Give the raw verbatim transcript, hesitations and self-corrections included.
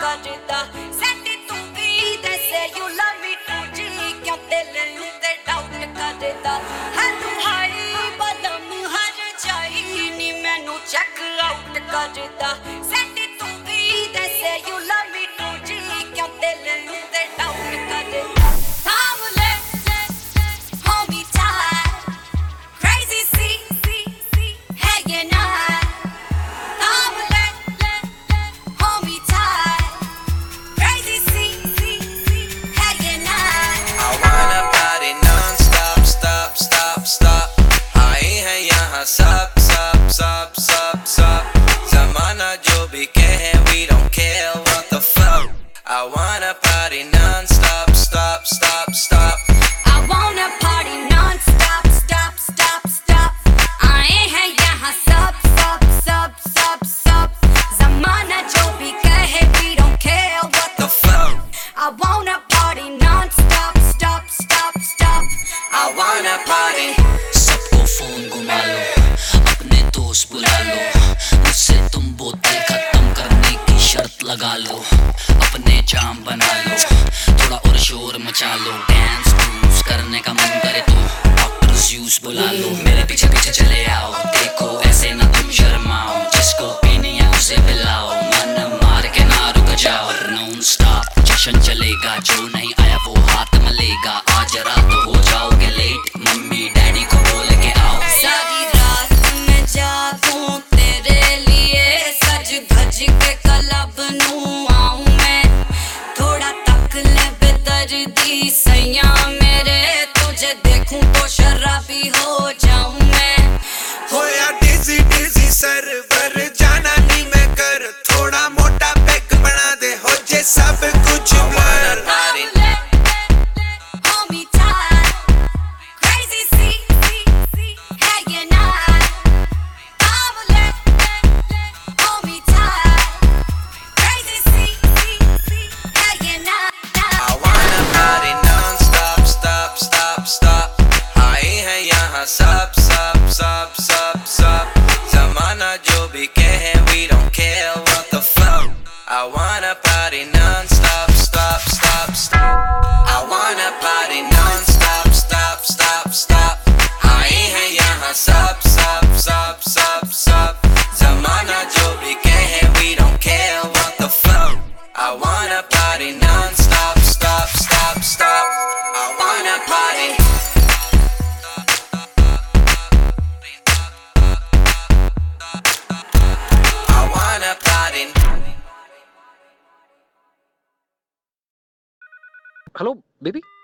करदा सैटी तू भी दे say you love me too जी क्यों दिल ते डाउट करदा है तू हाई बदम हर जाई नी मैनू चेक आउट करदा सैटी तू भी दे say you love me too जी क्यों दिल ते डाउट करदा थाम ले hold me tight crazy see see see है ये ना थाम ले hold me tight crazy see see see है ये ना I wanna party non-stop, stop, stop, stop. आए हैं यहाँ सब, सब, सब, सब, सब. ज़माना जो भी कहे, we don't care what the fuck. I wanna party non-stop, stop, stop, stop. I wanna party non-stop, stop, stop, stop. आए हैं यहाँ सब, सब, सब, सब, सब. ज़माना जो भी कहे, we don't care what the The fuck. I wanna party non-stop, stop, stop, stop. I wanna party. सबको फोन घुमा लो, अपने दोस्त बुला लो, मुझसे तुम बोतल खत्म करने की शर्त लगा लो, अपने जाम बना लो, थोड़ा और शोर मचा लो, डांस क्रूज करने का मन करे तो डॉक्टर ज़्यूस बुला लो, मेरे पीछे पीछे चले आओ, देखो ऐसे ना तुम शर्माओ, जिसको पीनी है उसे पिलाओ, मन मार के ना रुक जाओ, नॉन स्टॉप जश्न चलेगा, जो नहीं आया वो हाथ मलेगा, आज रात हो जाओगे लेट, मम्मी डैडी को बोल के आओ. सारी रात मैं जागूं तेरे लिए, सज धज के क्लब नू आऊं मैं, थोड़ा तक ले बेदर्दी सैया मेरे, तुझे देखूं तो शराबी हो जाऊं मैं. होया डिजी डिजी सरवर जाना नहीं मैं कर, थोड़ा मोटा पैक बना दे हो जे सब कुछ blur. Party. Hold me tight, crazy see see see है ये ना. Hold me tight, crazy see see see है ये ना. I wanna party non-stop, stop, stop, stop. आए हैं यहाँ सब, सब, सब, सब, सब. ज़माना जो भी कहे, we don't care what the fuck. I wanna party non-stop, stop, stop, stop. I wanna party non-stop, stop, stop, stop. आए हैं यहाँ सब, सब, सब, सब, सब. ज़माना जो भी कहे, we don't care what the fuck. I wanna party non-stop, stop, stop, stop. I wanna party. I wanna party. Hello, baby.